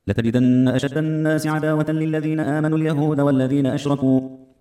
لتجدن أشد الناس عداوة للذين آمنوا اليهود والذين أشركوا،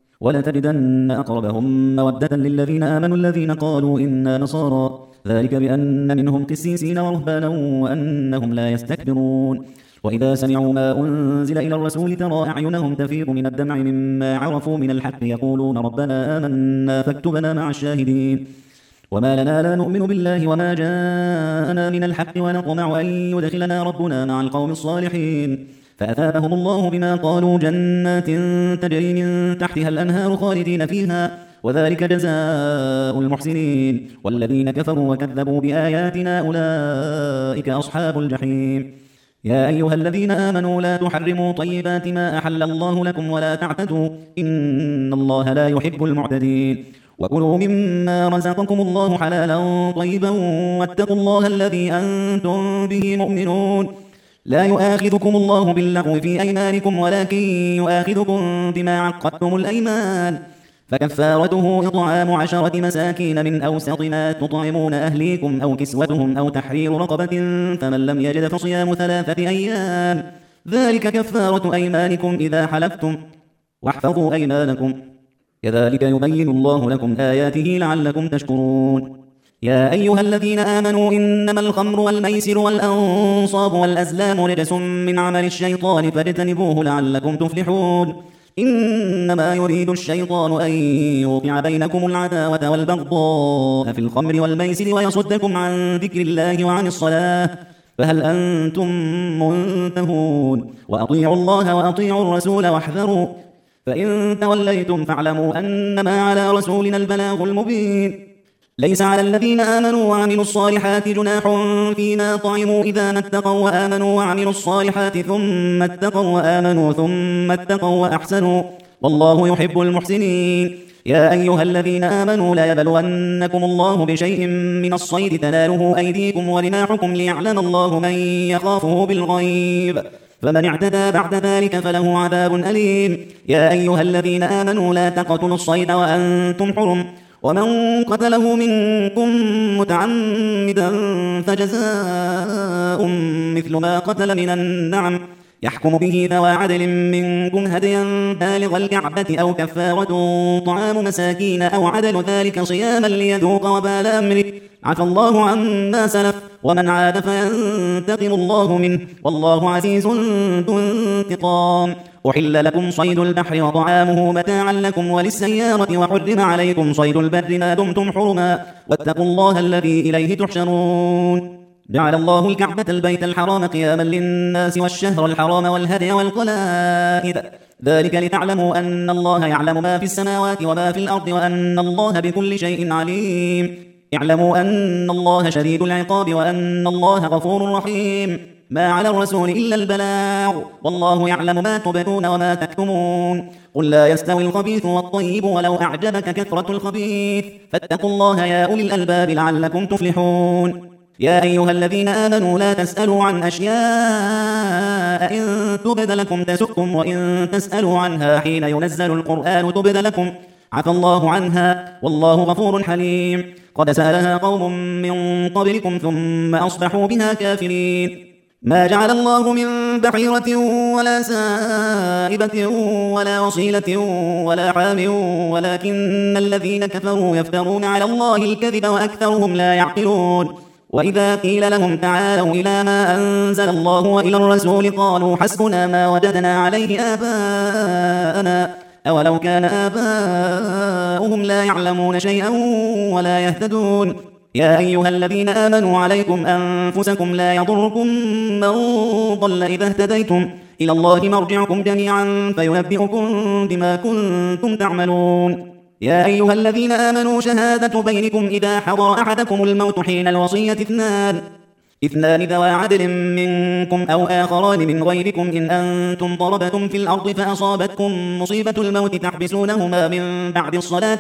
ولتجدن أقربهم مودة للذين آمنوا الذين قالوا إنا نصارى، ذلك بأن منهم قسيسين ورهبانا وأنهم لا يستكبرون. وإذا سمعوا ما أنزل إلى الرسول ترى أعينهم تفيض من الدمع مما عرفوا من الحق يقولون ربنا آمنا فاكتبنا مع الشاهدين. وما لنا لا نؤمن بالله وما جاءنا من الحق ونطمع أن يدخلنا ربنا مع القوم الصالحين. فأثابهم الله بما قالوا جنات تجري من تحتها الأنهار خالدين فيها، وذلك جزاء المحسنين. والذين كفروا وكذبوا بآياتنا أولئك أصحاب الجحيم. يا أيها الذين آمنوا لا تحرموا طيبات ما أحل الله لكم ولا تعتدوا إن الله لا يحب المعتدين. وكلوا مما رزقكم الله حلالا طيبا واتقوا الله الذي أنتم به مؤمنون. لا يؤاخذكم الله باللغو في أيمانكم ولكن يؤاخذكم بما عقدتم الأيمان، فكفارته إطعام 10 مساكين من أوسط ما تطعمون أهليكم أو كسوتهم أو تحرير رقبة، فمن لم يجد فصيام 3 أيام، ذلك كفارة أيمانكم إذا حلفتم، واحفظوا أيمانكم، كذلك يبين الله لكم آياته لعلكم تشكرون. يا أيها الذين آمنوا إنما الخمر والميسر والأنصاب والأزلام رجس من عمل الشيطان فاجتنبوه لعلكم تفلحون. إنما يريد الشيطان أن يوقع بينكم العداوة والبغضاء في الخمر والميسر ويصدكم عن ذكر الله وعن الصلاة، فهل أنتم منتهون؟ وأطيعوا الله وأطيعوا الرسول واحذروا، فإن توليتم فاعلموا أنما على رسولنا البلاغ المبين. ليس على الذين آمنوا وعملوا الصالحات جناح فيما طعموا إذا ما اتقوا وآمنوا وعملوا الصالحات ثم اتقوا وآمنوا ثم اتقوا وأحسنوا، والله يحب المحسنين. يا أيها الذين آمنوا لا يبلونكم الله بشيء من الصيد تناله أيديكم ورماحكم ليعلم الله من يخافه بالغيب، فمن اعتدى بعد ذلك فله عذاب أليم. يا أيها الذين آمنوا لا تقتلوا الصيد وأنتم حرم، ومن قتله منكم متعمدا فجزاء مثل ما قتل من النعم، يحكم به ذوى عدل منكم هديا بالغ الكعبة أو كفارة طعام مساكين أو عدل ذلك صياما ليذوق وبال أمره، عفى الله عما سلف ومن عاد فينتقم الله منه، والله عزيز ذو انتقام. أحل لكم صيد البحر وطعامه متاعا لكم وللسيارة، وحرم عليكم صيد البر ما دمتم حرما، واتقوا الله الذي إليه تحشرون. جعل الله الكعبة البيت الحرام قياما للناس والشهر الحرام والهدي والقلائد، ذلك لتعلموا أن الله يعلم ما في السماوات وما في الأرض وأن الله بكل شيء عليم. اعلموا أن الله شديد العقاب وأن الله غفور رحيم. ما على الرسول إلا البلاغ، والله يعلم ما تبدون وما تكتمون. قل لا يستوي الخبيث والطيب ولو أعجبك كثرة الخبيث، فاتقوا الله يا أولي الألباب لعلكم تفلحون. يا أيها الذين آمنوا لا تسألوا عن أشياء إن تبد لكم تسؤكم، وإن تسألوا عنها حين ينزل القرآن تبد لكم عفى الله عنها، والله غفور حليم. قد سألها قوم من قبلكم ثم أصبحوا بها كافرين. ما جعل الله من بحيرة ولا سائبة ولا وصيلة ولا حام، ولكن الذين كفروا يفترون على الله الكذب وأكثرهم لا يعقلون. وإذا قيل لهم تعالوا إلى ما أنزل الله وإلى الرسول قالوا حسبنا ما وجدنا عليه آباءنا، أولو كان آباؤهم لا يعلمون شيئا ولا يهتدون. يا أيها الذين آمنوا عليكم أنفسكم لا يضركم من ضل إذا اهتديتم، إلى الله مرجعكم جميعا فينبئكم بما كنتم تعملون. يا أيها الذين آمنوا شهادة بينكم إذا حضر أحدكم الموت حين الوصية اثنان ذوى عدل منكم أو آخران من غيركم إن أنتم ضربتم في الأرض فأصابتكم مصيبة الموت تحبسونهما من بعد الصلاة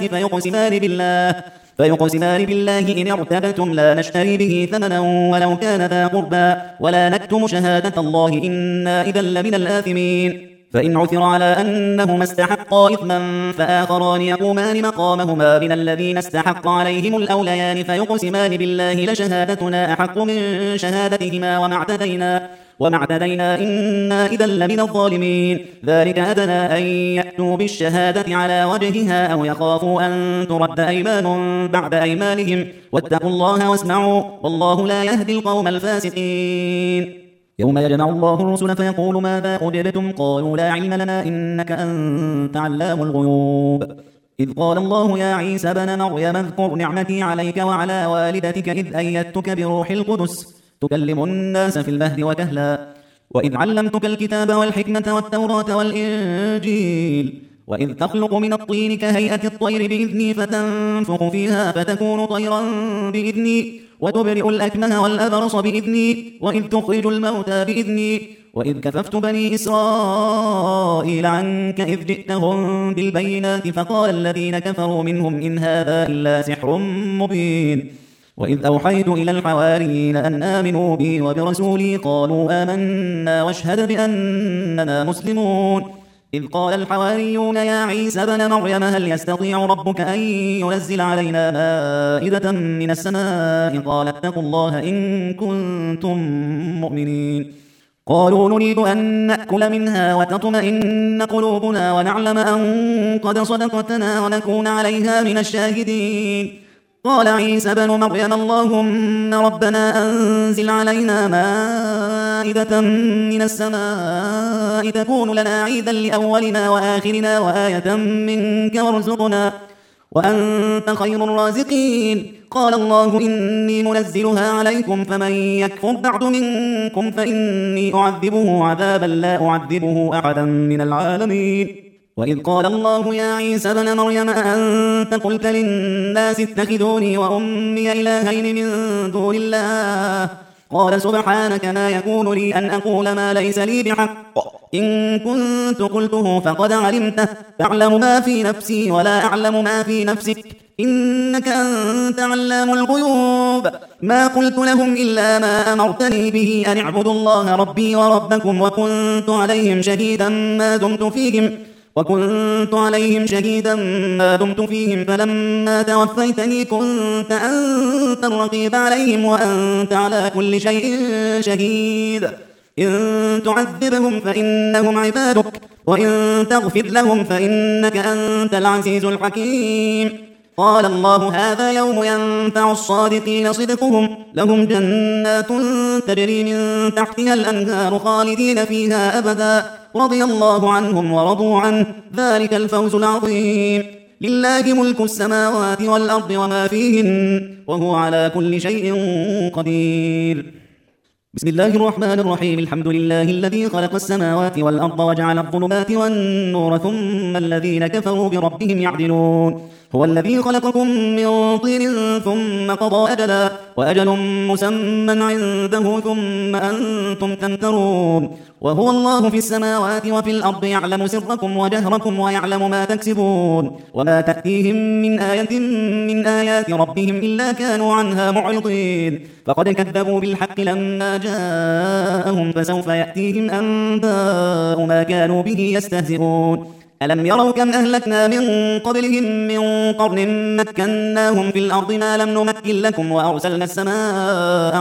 فيقسمان بالله إن ارتبتم لا نشتري به ثمنا ولو كان ذا قربى ولا نكتم شهادة الله إنا إذا لمن الآثمين. فإن عثر على أنهما استحقا إثما فآخران يقومان مقامهما من الذين استحق عليهم الأوليان فيقسمان بالله لشهادتنا أحق من شهادتهما وما اعتدينا إنا إذا لمن الظالمين. ذلك أدنى أن يأتوا بالشهادة على وجهها أو يخافوا أن ترد أيمان بعد أيمانهم واتقوا الله واسمعوا والله لا يهدي القوم الفاسقين. يوم يجمع الله الرسل فيقول ماذا أجبتم قالوا لا علم لنا إنك أنت علام الغيوب. إذ قال الله يا عيسى ابن مريم اذكر نعمتي عليك وعلى والدتك إذ أيدتك بروح القدس تكلم الناس في المهد وكهلا وإذ علمتك الكتاب والحكمة والتوراة والإنجيل وإذ تخلق من الطين كهيئة الطير بإذني فتنفخ فيها فتكون طيرا بإذني وتبرئ الأكمه والأبرص بإذني وإذ تخرج الموتى بإذني وإذ كففت بني إسرائيل عنك إذ جئتهم بالبينات فقال الذين كفروا منهم إن هذا إلا سحر مبين. وإذ أوحيت إلى الحواريين أن آمنوا بي وبرسولي قالوا آمنا واشهد بأننا مسلمون. إذ قال الحواريون يا عيسى ابن مريم هل يستطيع ربك أن ينزل علينا مائدة من السماء قال اتقوا الله إن كنتم مؤمنين. قالوا نريد أن نأكل منها وتطمئن قلوبنا ونعلم أن قد صدقتنا ونكون عليها من الشاهدين. قال عيسى ابن مريم اللهم ربنا أنزل علينا مائدة من السماء تكون لنا عيدا لأولنا وآخرنا وآية منك وارزقنا وأنت خير الرازقين. قال الله إني منزلها عليكم فمن يكفر بعد منكم فإني أعذبه عذابا لا أعذبه أحدا من العالمين. وإذ قال الله يا عيسى ابن مريم أأنت قلت للناس اتخذوني وأمي إلهين من دون الله قال سبحانك ما يكون لي أن أقول ما ليس لي بحق إن كنت قلته فقد علمته تعلم ما في نفسي ولا أعلم ما في نفسك إنك أنت علام الغيوب. ما قلت لهم إلا ما أمرتني به أن اعبدوا الله ربي وربكم وكنت عليهم شهيدا ما دمت فيهم فلما توفيتني كنت أنت الرقيب عليهم وأنت على كل شيء شهيد. إن تعذبهم فإنهم عبادك وإن تغفر لهم فإنك أنت العزيز الحكيم. قال الله هذا يوم ينفع الصادقين صدقهم لهم جنات تجري من تحتها الأنهار خالدين فيها أبدا رضي الله عنهم ورضوا عنه ذلك الفوز العظيم. لله ملك السماوات والأرض وما فيهن وهو على كل شيء قدير. بسم الله الرحمن الرحيم الحمد لله الذي خلق السماوات والأرض وجعل الظلمات والنور ثم الذين كفروا بربهم يعدلون. هو الذي خلقكم من طين ثم قضى أجلا وأجل مسمى عنده ثم أنتم تمترون. وهو الله في السماوات وفي الأرض يعلم سركم وجهركم ويعلم ما تكسبون وما تأتيهم من آية من آيات ربهم إلا كانوا عنها معرضين. فقد كذبوا بالحق لما جاءهم فسوف يأتيهم أنباء ما كانوا به يستهزئون. ألم يروا كم أهلكنا من قبلهم من قرن مكناهم في الأرض ما لم نمكن لكم وأرسلنا السماء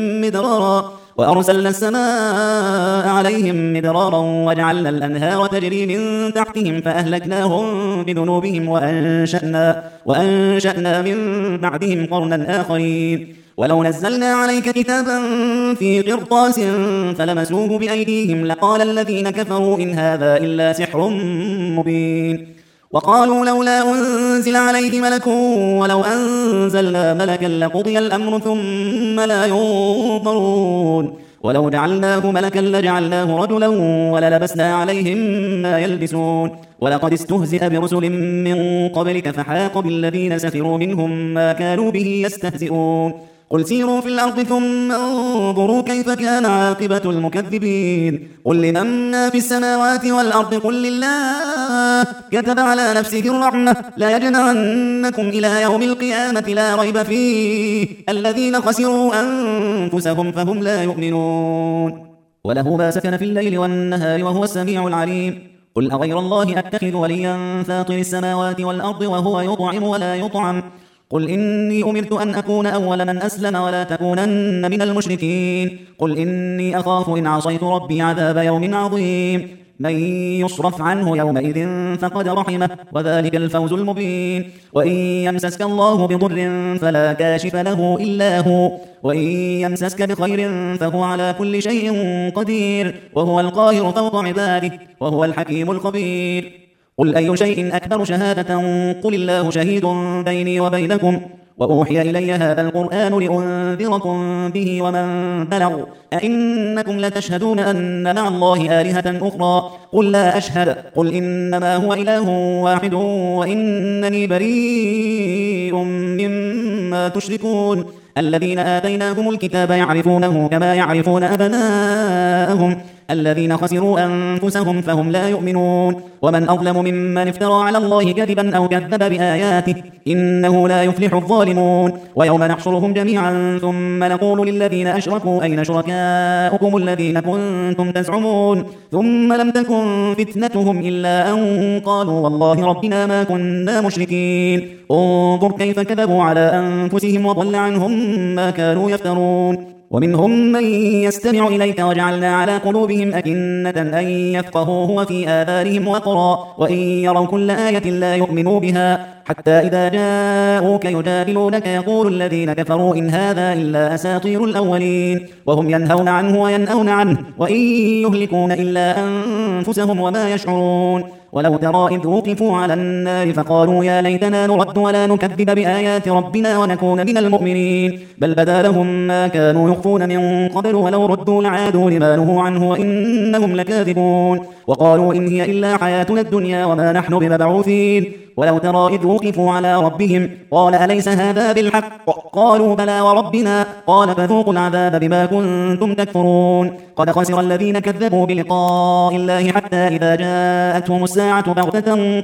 عليهم مدرارا وجعلنا الأنهار تجري من تحتهم فأهلكناهم بذنوبهم وأنشأنا من بعدهم قرنا آخرين. ولو نزلنا عليك كتابا في قرطاس فلمسوه بأيديهم لقال الذين كفروا إن هذا إلا سحر مبين. وقالوا لولا أنزل عليه ملك ولو أنزلنا ملكا لقضي الأمر ثم لا ينظرون. ولو جعلناه ملكا لجعلناه رجلا وللبسنا عليهم ما يلبسون. ولقد استهزئ برسل من قبلك فحاق بالذين سخروا منهم ما كانوا به يستهزئون. قل سيروا في الأرض ثم انظروا كيف كان عاقبة المكذبين. قل لمن ما في السماوات والأرض قل لله كتب على نفسه الرحمة لا يجمعنكم إلى يوم القيامة لا ريب فيه الذين خسروا أنفسهم فهم لا يؤمنون. وله ما سكن في الليل والنهار وهو السميع العليم. قل أغير الله أتخذ وليا فاطر السماوات والأرض وهو يطعم ولا يطعم قل إني أمرت أن أكون أول من أسلم ولا تكونن من المشركين قل إني أخاف إن عصيت ربي عذاب يوم عظيم من يصرف عنه يومئذ فقد رحمه وذلك الفوز المبين وإن يمسسك الله بضر فلا كاشف له إلا هو وإن يمسسك بخير فهو على كل شيء قدير وهو القاهر فوق عباده وهو الحكيم الخبير قل أي شيء أكبر شهادة قل الله شهيد بيني وبينكم وأوحي إلي هذا القرآن لأنذركم به ومن بلغ أئنكم لتشهدون أن مع الله آلهة أخرى قل لا أشهد قل إنما هو إله واحد وإنني بريء مما تشركون الذين آتيناهم الكتاب يعرفونه كما يعرفون أبناءهم الذين خسروا أنفسهم فهم لا يؤمنون ومن أظلم ممن افترى على الله كذبا أو كذب بآياته إنه لا يفلح الظالمون ويوم نحشرهم جميعا ثم نقول للذين أشركوا أين شركاؤكم الذين كنتم تزعمون ثم لم تكن فتنتهم إلا أن قالوا والله ربنا ما كنا مشركين انظر كيف كذبوا على أنفسهم وضل عنهم ما كانوا يفترون ومنهم من يستمع إليك وجعلنا على قلوبهم أكنة أن يفقهوه وفي آذانهم وقرا وإن يروا كل آية لا يؤمنوا بها حتى إذا جاءوك يجادلونك يقول الذين كفروا إن هذا إلا أساطير الأولين وهم ينهون عنه وينأون عنه وإن يهلكون إلا أنفسهم وما يشعرون ولو ترى إذ وقفوا على النار فقالوا يا ليتنا نرد ولا نكذب بآيات ربنا ونكون من المؤمنين بل بدا لهم ما كانوا يخفون من قبل ولو ردوا لعادوا لما نهوا عنه وإنهم لكاذبون وقالوا إن هي إلا حياتنا الدنيا وما نحن بمبعوثين ولو ترى إذ وقفوا على ربهم قال أليس هذا بالحق قالوا بلى وربنا قال فذوقوا العذاب بما كنتم تكفرون قد خسر الذين كذبوا بلقاء الله حتى إذا جاءتهم الساعة بغتة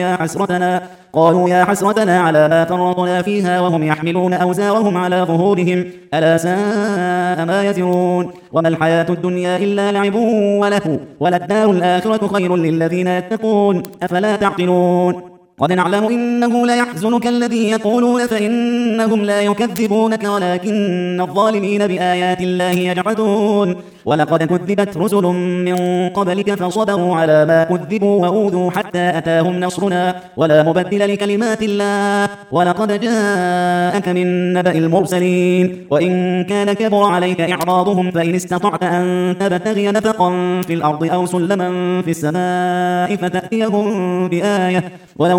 قالوا يا حسرتنا على ما فرطنا فيها وهم يحملون أوزارهم على ظهورهم ألا ساء ما يزرون وما الحياة الدنيا إلا لعب وله وللدار الآخرة خير للذين يتقون أفلا تعقلون قد نعلم إنه ليحزنك الذي يقولون فإنهم لا يكذبونك ولكن الظالمين بآيات الله يجحدون ولقد كذبت رسل من قبلك فصبروا على ما كذبوا وأوذوا حتى أتاهم نصرنا ولا مبدل لكلمات الله ولقد جاءك من نبأ المرسلين وإن كان كبر عليك إعراضهم فإن استطعت أن تبتغي نفقا في الأرض أو سلما في السماء فتأتيهم بآية ولو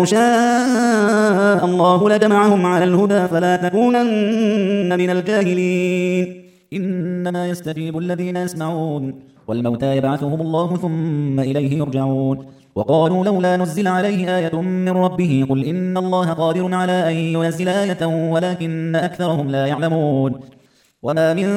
شاء الله لجمعهم على الهدى فلا تكونن من الجاهلين إنما يستجيب الذين يسمعون والموتى يبعثهم الله ثم إليه يرجعون وقالوا لولا نزل عليه آية من ربه قل إن الله قادر على أن ينزل آية ولكن أكثرهم لا يعلمون وما من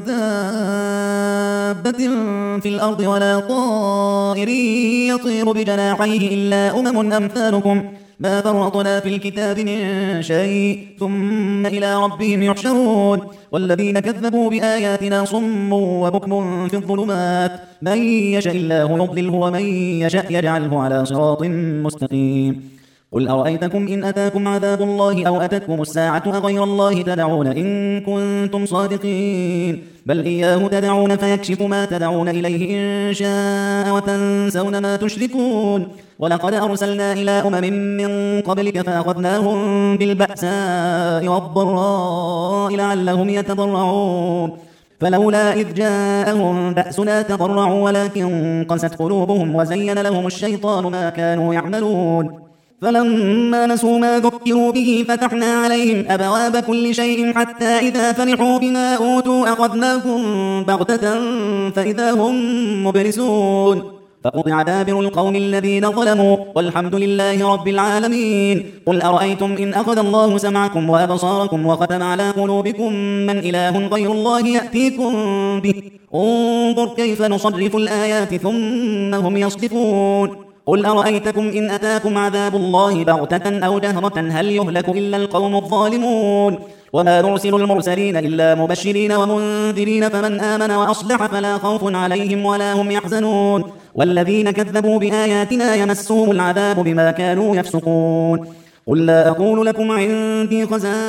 دابة في الأرض ولا طائر يطير بجناحيه إلا أمم أمثالكم ما فرطنا في الكتاب من شيء ثم إلى ربهم يحشرون والذين كذبوا بآياتنا صم وبكم في الظلمات من يشاء الله يضلله ومن يشاء يجعله على صراط مستقيم قل أرأيتكم إن أتاكم عذاب الله أو أتتكم الساعة أغير الله تدعون إن كنتم صادقين بل إياه تدعون فيكشف ما تدعون إليه إن شاء وتنسون ما تشركون ولقد أرسلنا إلى أمم من قبلك فأخذناهم بالبأساء والضراء لعلهم يتضرعون فلولا إذ جاءهم بأسنا تضرعوا ولكن قست قلوبهم وزين لهم الشيطان ما كانوا يعملون فلما نسوا ما ذكروا به فتحنا عليهم أبواب كل شيء حتى إذا فرحوا بما أوتوا أخذناهم بغتة فإذا هم مبلسون فقطع دابر القوم الذين ظلموا والحمد لله رب العالمين قل أرأيتم إن أخذ الله سمعكم وأبصاركم وختم على قلوبكم من إله غير الله يأتيكم به انظر كيف نصرف الآيات ثم هم يصدفون قل أرأيتكم إن أتاكم عذاب الله بغتة أو جهرة هل يهلك إلا القوم الظالمون وما نرسل المرسلين إلا مبشرين ومنذرين فمن آمن وأصلح فلا خوف عليهم ولا هم يحزنون والذين كذبوا بآياتنا يمسهم العذاب بما كانوا يفسقون قل لا أقول لكم عندي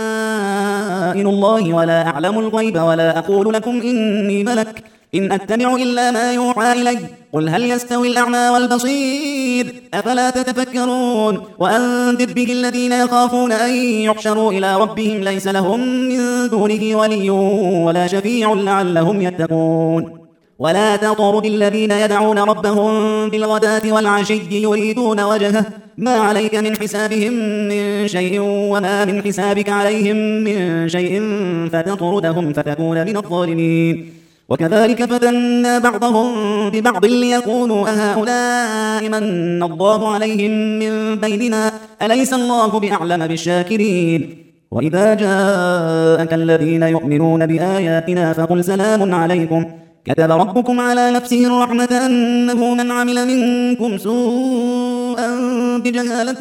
خزائن الله ولا أعلم الغيب ولا أقول لكم إني ملك إن أتبع إلا ما يوحى إلي قل هل يستوي الأعمى والبصير أفلا تتفكرون وأنذر به الذين يخافون أن يحشروا إلى ربهم ليس لهم من دونه ولي ولا شفيع لعلهم يتقون ولا تطرد الذين يدعون ربهم بالغداة والعشي يريدون وجهه ما عليك من حسابهم من شيء وما من حسابك عليهم من شيء فتطردهم فتكون من الظالمين وكذلك فتنا بعضهم ببعض ليقولوا أهؤلاء من الله عليهم من بيننا أليس الله بأعلم بالشاكرين وإذا جاءك الذين يؤمنون بآياتنا فقل سلام عليكم كتب ربكم على نفسه الرحمة أنه من عمل منكم سوءا بجهالة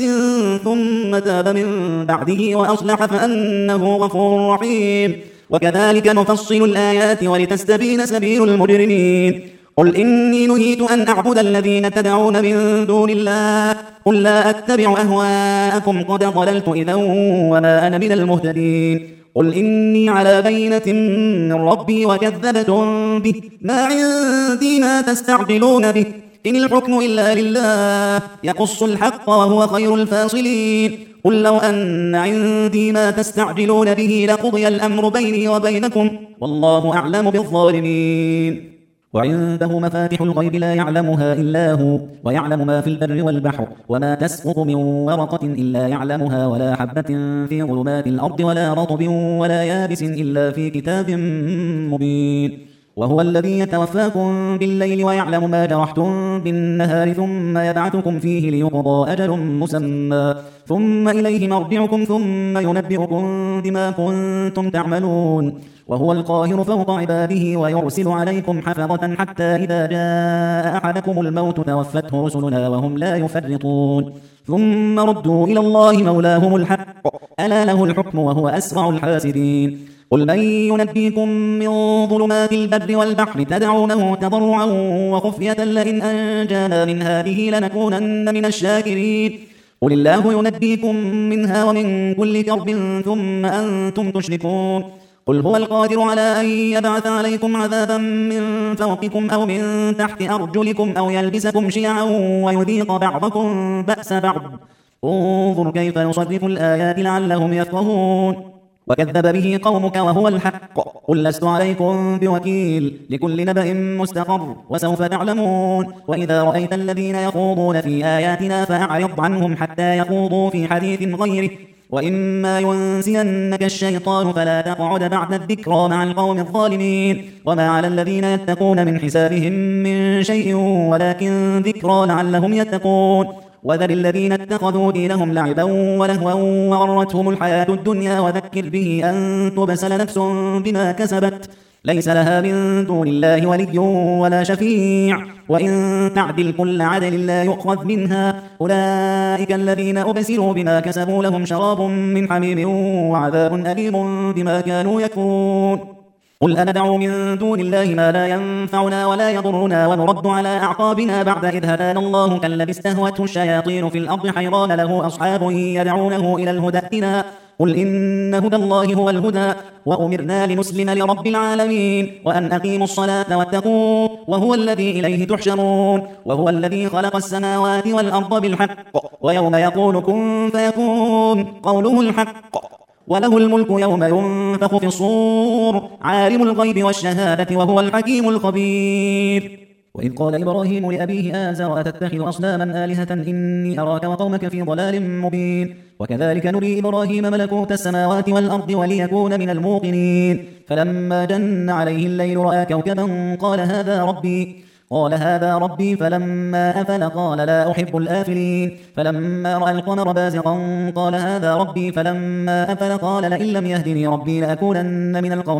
ثم تاب من بعده وأصلح فأنه غفور رحيم وكذلك نفصل الآيات ولتستبين سبيل المجرمين قل إني نهيت أن أعبد الذين تدعون من دون الله قل لا أتبع أهواءكم قد ضللت إذا وما أنا من المهتدين قل إني على بينة من ربي وكذبتم به ما عندي ما تستعجلون به إن الحكم إلا لله يقص الحق وهو خير الفاصلين قل لو أن عندي ما تستعجلون به لقضي الأمر بيني وبينكم والله أعلم بالظالمين وعنده مفاتح الغيب لا يعلمها إلا هو ويعلم ما في البر والبحر وما تسقط من ورقة إلا يعلمها ولا حبة في ظلمات الأرض ولا رطب ولا يابس إلا في كتاب مبين وهو الذي يتوفاكم بالليل ويعلم ما جرحتم بالنهار ثم يبعثكم فيه ليقضى أجل مسمى ثم إليه مرجعكم ثم ينبئكم بما كنتم تعملون وهو القاهر فوق عباده ويرسل عليكم حفظة حتى إذا جاء أحدكم الموت توفته رسلنا وهم لا يفرطون ثم ردوا إلى الله مولاهم الحق ألا له الحكم وهو أسرع الحاسبين قل من ينبئكم من ظلمات البر والبحر تدعونه تضرعا وخفية لئن أنجانا من هذه لنكونن من الشاكرين قل الله ينبئكم منها ومن كل كرب ثم أنتم تشركون قل هو القادر على أن يبعث عليكم عذابا من فوقكم أو من تحت أرجلكم أو يلبسكم شيعا ويذيق بعضكم بأس بعض انظر كيف نصرف الآيات لعلهم يفقهون وكذب به قومك وهو الحق قل لست عليكم بوكيل لكل نبأ مستقر وسوف تعلمون وإذا رأيت الذين يخوضون في آياتنا فأعرض عنهم حتى يخوضوا في حديث غيره وإما ينسينك الشيطان فلا تقعد بعد الذكرى مع القوم الظالمين وما على الذين يتقون من حسابهم من شيء ولكن ذكرى لعلهم يتقون وذر الذين اتخذوا دينهم لعبا ولهوا وغرتهم الحياة الدنيا وذكر به أن تبسل نفس بما كسبت ليس لها من دون الله ولي ولا شفيع وإن تعدل كل عدل لا يؤخذ منها أولئك الذين أبسلوا بما كسبوا لهم شراب من حميم وعذاب أليم بما كانوا يكفرون قل أندعو من دون الله ما لا ينفعنا ولا يضرنا ونرد على أعقابنا بعد إذ هدانا الله كالذي استهوته الشياطين في الأرض حيران له أصحاب يدعونه إلى الهدى ائتنا قل إن هدى الله هو الهدى وأمرنا لنسلم لرب العالمين وأن أقيموا الصلاة واتقوه وهو الذي إليه تحشرون وهو الذي خلق السماوات والأرض بالحق ويوم يقول كن فيكون قوله الحق وله الملك يوم ينفخ في الصور عالم الغيب والشهادة وهو الحكيم الخبير وإذ قال إبراهيم لأبيه آزر أتتخذ أصناما آلهة إني أراك وقومك في ضلال مبين وكذلك نري إبراهيم ملكوت السماوات والأرض وليكون من الموقنين فلما جن عليه الليل رأى كوكبا قال هذا ربي فلما أفل قال لا أحب الآفلين فلما رأى القمر بازغا قال هذا ربي فلما أفل قال لئن لم يهدني ربي لأكونن من القوم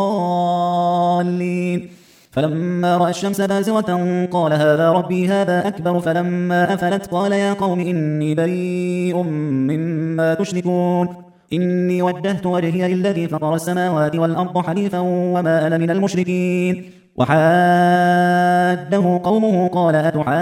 الضالين فلما رأى الشمس بازغة قال هذا ربي هذا أكبر فلما أفلت قال يا قوم إني بريء مما تشركون إني وجهت وجهي للذي فطر السماوات والأرض حنيفا وما أنا من المشركين وحاده قومه قال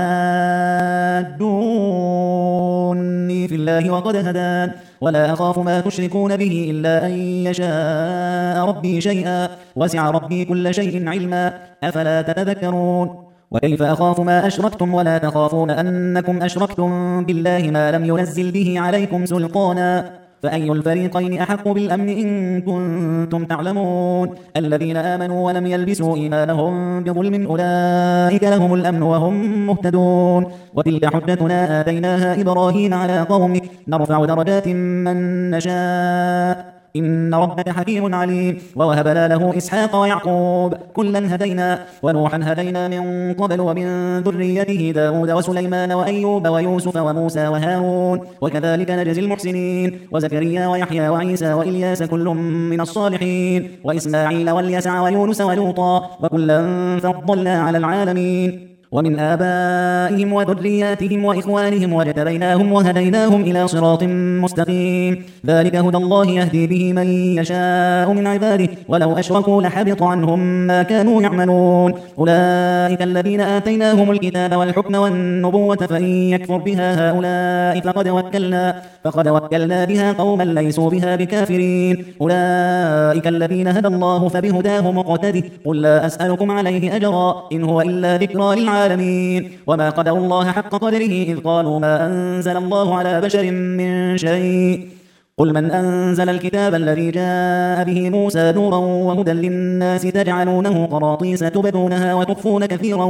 أتحاجوني في الله وقد هدان ولا أخاف ما تشركون به إلا أن يشاء ربي شيئا وسع ربي كل شيء علما أفلا تتذكرون وكيف أخاف ما أشركتم ولا تخافون أنكم أشركتم بالله ما لم ينزل به عليكم سلطانا فأي الفريقين أحق بالأمن إن كنتم تعلمون الذين آمنوا ولم يلبسوا إيمانهم بظلم أولئك لهم الأمن وهم مهتدون وتلك حجتنا آتيناها إبراهيم على قومه نرفع درجات من نشاء إن ربك حكيم عليم ووهبنا له إسحاق ويعقوب كلا هدينا ونوحا هدينا من قبل ومن ذريته داود وسليمان وأيوب ويوسف وموسى وهارون وكذلك نجزي المحسنين وزكريا ويحيى وعيسى وإلياس كل من الصالحين وإسماعيل واليسع ويونس ولوطا وكلا فضلنا على العالمين ومن آبائهم وذرياتهم وإخوانهم واجتبيناهم وهديناهم إلى صراط مستقيم ذلك هدى الله يهدي به من يشاء من عباده ولو أشركوا لحبط عنهم ما كانوا يعملون أولئك الذين آتيناهم الكتاب والحكم والنبوة فإن يكفر بها هؤلاء فقد وكلنا بها قوما ليسوا بها بكافرين أولئك الذين هدى الله فبهداه مقتده قل لا أسألكم عليه أجرا إن هو إلا ذكرى للعالمين وما قدروا الله حق قدره إذ قالوا ما أنزل الله على بشر من شيء قل من أنزل الكتاب الذي جاء به موسى نورا وهدى للناس تجعلونه قراطيس تبدونها وتخفون كثيرا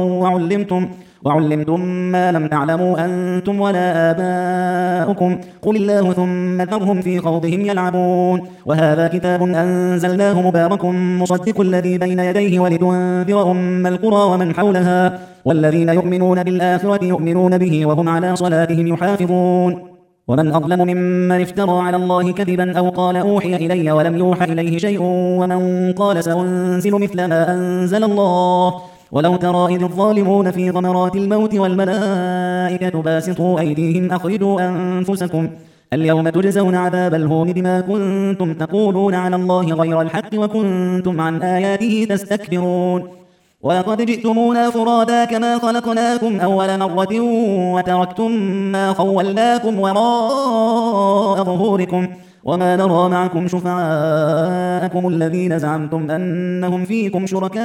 وعلمتم ما لم تعلموا أنتم ولا آباؤكم قل الله ثم ذرهم في خوضهم يلعبون وهذا كتاب أنزلناه مبارك مصدق الذي بين يديه ولتنذر أم القرى ومن حولها والذين يؤمنون بالآخرة يؤمنون به وهم على صلاتهم يحافظون ومن أظلم ممن افترى على الله كذبا أو قال أوحي إلي ولم يوحى إليه شيء ومن قال سأنزل مثل ما أنزل الله ولو ترى إذ الظالمون في غمرات الموت والملائكة باسطوا أيديهم أخرجوا أنفسكم اليوم تجزون عذاب الهون بما كنتم تقولون على الله غير الحق وكنتم عن آياته تستكبرون ولقد جئتمونا فرادا كما خلقناكم أول مرة وتركتم ما خولناكم وراء ظهوركم وما نرى معكم شفعاءكم الذين زعمتم أنهم فيكم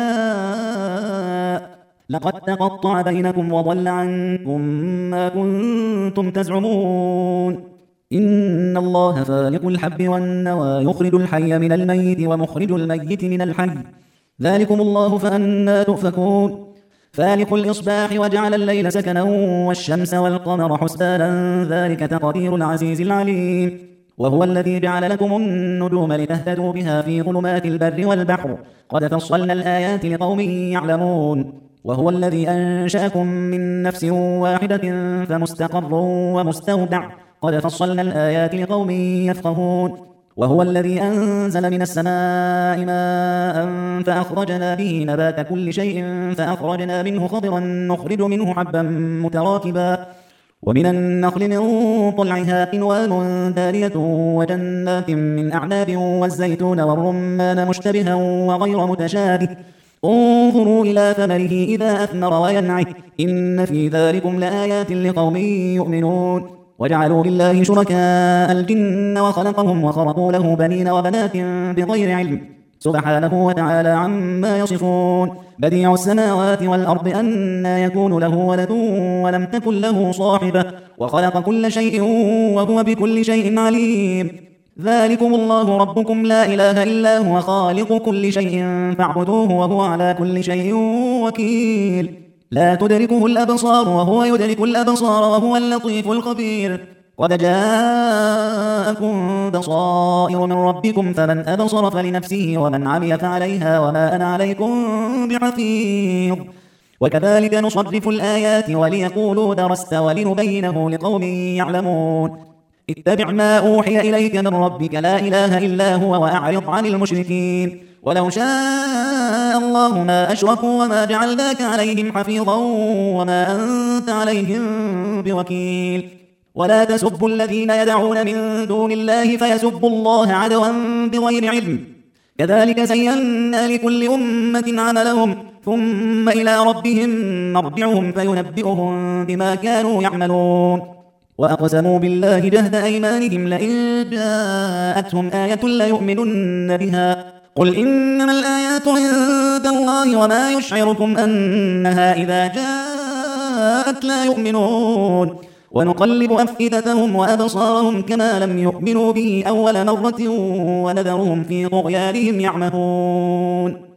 شركاء لقد تقطع بينكم وضل عنكم ما كنتم تزعمون إن الله فالق الحب والنوى يخرج الحي من الميت ومخرج الميت من الحي ذلكم الله فأنى تؤفكون فالق الإصباح وجعل الليل سكنا والشمس والقمر حسبانا ذلك تقدير العزيز العليم وهو الذي جعل لكم النجوم لتهتدوا بها في ظلمات البر والبحر قد فصلنا الآيات لقوم يعلمون وهو الذي أنشأكم من نفس واحدة فمستقر ومستودع قد فصلنا الآيات لقوم يفقهون وهو الذي أنزل من السماء ماء فأخرجنا به نبات كل شيء فأخرجنا منه خضرا نخرج منه حبا متراكبا ومن النخل من طلعها قنوان دانية وجنات من أعناب والزيتون والرمان مشتبها وغير متشابه انظروا إلى ثمره إذا أثمر وينعه إن في ذلكم لآيات لقوم يؤمنون وجعلوا لله شركاء الجن وخلقهم وخرقوا له بنين وبنات بغير علم سبحانه وتعالى عما يصفون بديع السماوات والأرض أنى يكون له ولد ولم تكن له صاحبة وخلق كل شيء وهو بكل شيء عليم ذلكم الله ربكم لا إله إلا هو خالق كل شيء فاعبدوه وهو على كل شيء وكيل لا تدركه الأبصار وهو يدرك الأبصار وهو اللطيف الخبير قد جاءكم بصائر من ربكم فمن أبصر فلنفسه ومن عمي فعليها وما أنا عليكم بحفيظ وكذلك نصرف الآيات وليقولوا درست ولنبينه لقوم يعلمون اتبع ما أوحي إليك من ربك لا إله إلا هو وأعرض عن المشركين ولو شاء الله ما أشركوا وما جعلناك عليهم حفيظا وما أنت عليهم بوكيل ولا تسبوا الذين يدعون من دون الله فيسبوا الله عدوا بغير علم كذلك زينا لكل أمة عملهم ثم إلى ربهم مرجعهم فينبئهم بما كانوا يعملون. وأقسموا بالله جهد أيمانهم لئن جاءتهم آية ليؤمنن بها قل إنما الآيات عند الله وما يشعركم أنها إذا جاءت لا يؤمنون. ونقلب أفئدتهم وأبصارهم كما لم يؤمنوا به أول مرة ونذرهم في طغيانهم يعمهون.